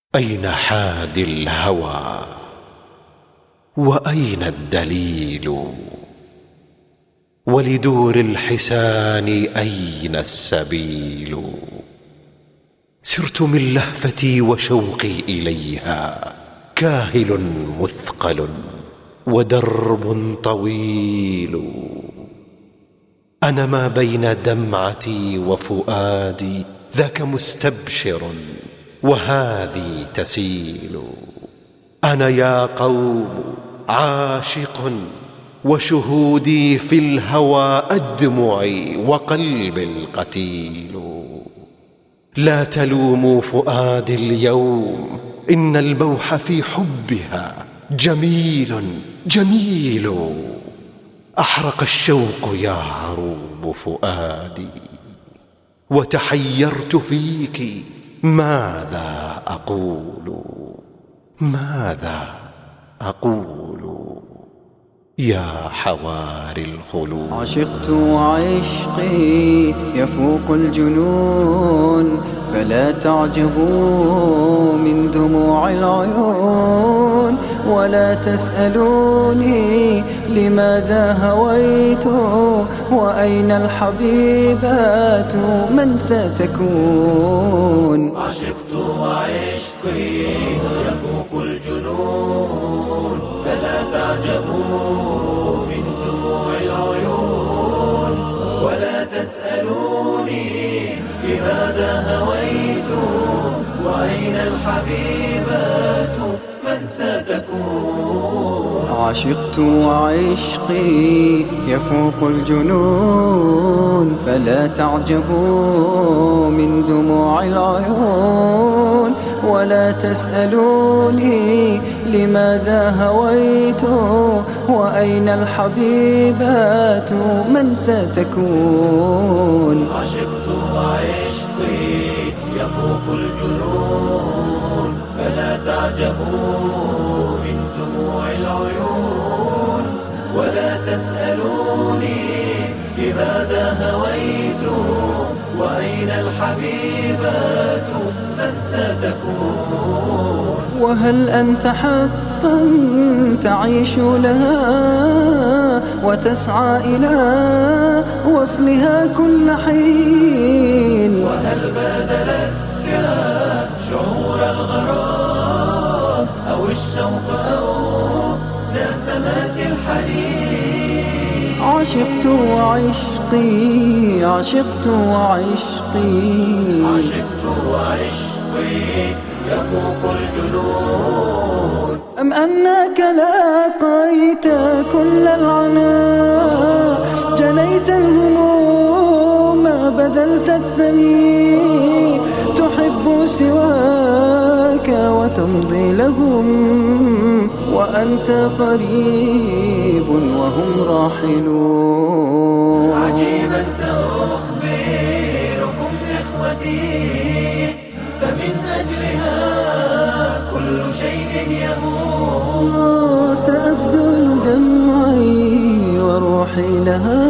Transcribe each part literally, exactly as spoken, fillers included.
أين حادي الهوى وأين الدليل؟ ولدور الحسان أين السبيل؟ سرت من لهفتي وشوقي إليها كاهل مثقل ودرب طويل. أنا ما بين دمعتي وفؤادي ذاك مستبشر وهذه تسيل. أنا يا قوم عاشق وشهودي في الهوى أدمعي وقلبي القتيل. لا تلوموا فؤادي اليوم إن البوح في حبها جميل جميل. أحرق الشوق يا عروب فؤادي وتحيرت فيك ماذا أقول ماذا أقول يا حواري الخلود. عشقت وعشقي يفوق الجنون فلا تعجبوا من دموع العيون ولا تسألوني لماذا هويت وأين الحبيبات من ستكون. عشقت وعشقي يفوق الجنون فلا تعجبوا من دموع العيون ولا تسألوني لماذا هويت وأين الحبيبات من ستكون. عشقت وعشقي يفوق الجنون فلا تعجبوا من دموع العيون ولا تسألوني لماذا هويت وأين الحبيبات من ستكون. عشقت وعشقي يفوق الجنون فلا تعجبوا من دموع العيون ولا تسألوني لماذا هويت وأين الحبيبات من ستكون. وهل أنت حقا تعيش لها وتسعى إلى وصلها كل حين؟ وهل بادلتك شعور الغرام أو الشوق أو نسمات الحنين؟ عشقت وعشقي عشقت وعشقي عشقت وعشقي يفوق الجنون. أم أنك لاقيت كل العناء جنيت الهموم بذلت الثمين تحب سواك وتمضي لهم وأنت قريب وهم راحلون. عجيبا سأخبركم إخوتي فمن أجلها كل شيء يهون. سأبذل دمعي وروحي لها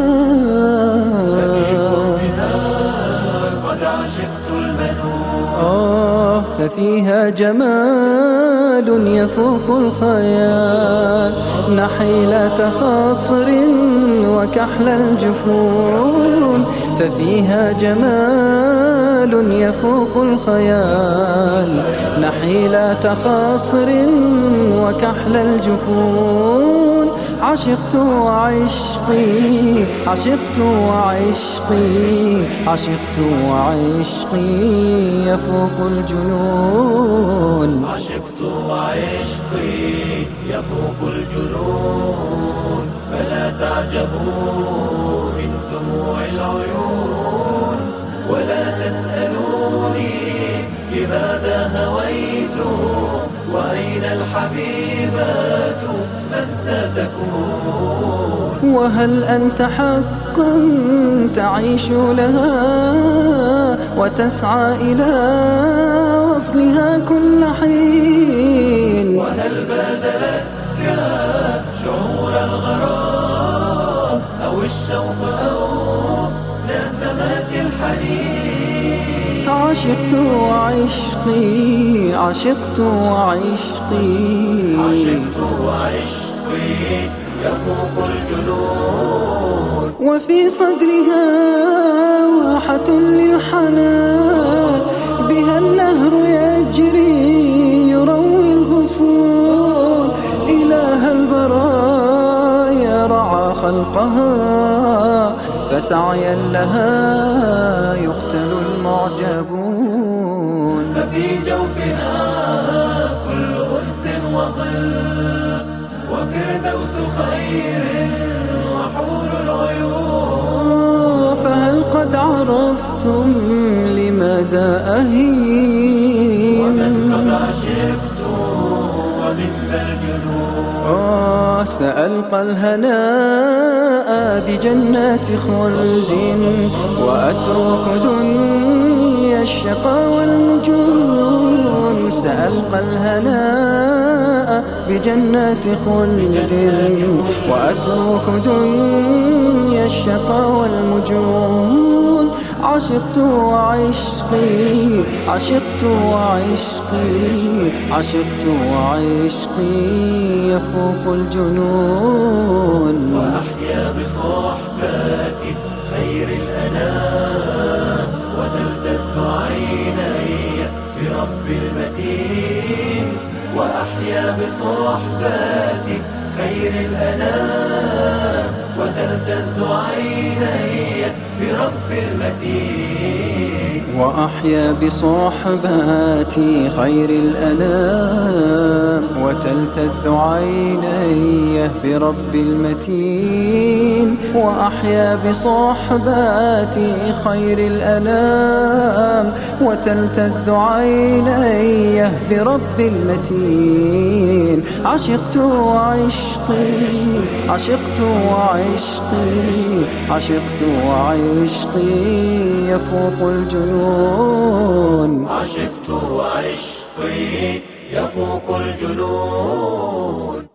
قد عشقت المنون. آه ففيها جمال يفوق الخيال نحيلة خاصر وكحل الجفون. ففيها جمال يفوق الخيال نحيلة خاصر وكحل الجفون. عشقت وعشقي عشقت وعشقي عشقت وعشقي يفوق الجنون. عشقت وعشقي يفوق الجنون فلا تعجبوا من دموع العيون ولا تسألوني لماذا هويت وأين الحبيبات من ستكون. وهل أنت حقا تعيش لها وتسعى إلى وصلها كل حين؟ وهل بادلتك شعور الغرام أو الشوق أو نسمات الحنين؟ عشقت وعشقي عشقت وعشقي عشقت وعشقي يفوق الجنون. وفي صدرها واحة للحنان بها النهر يجري يروي الغصون. إله البرايا رعى خلقها فسعيا لها يقتل المعجبون. ففي جوفها كل أنس وظل وفردوس خير وحور العيون. فهل قد عرفتم لماذا أهين؟ ومن قد عشقت ومما الجنون. آه سألقى الهناء بجنات خلد وأترك دنيا الشقا والمجون. سألقى الهناء بجنات خلد وأترك دنيا الشقا والمجون. عشقت وعشقي عشقت وعشقي عشقت وعشقي يفوق الجنون. وأحيا بصحبة خير الأنام وتلتذ عيني برب المتين. وأحيا بصحبة خير الأنام وتلتذ عيني برب المتين. وأحيا بصحباتي خير الأنام وتلتذ عيني برب المتين. وأحيا بصحباتي خير الأنام وتلتذ عيني برب المتين. عشقت وعشقي عشقت وعشقي عشقت وعشقي يفوق الجنون. عشقت وعشقي يفوق الجنون.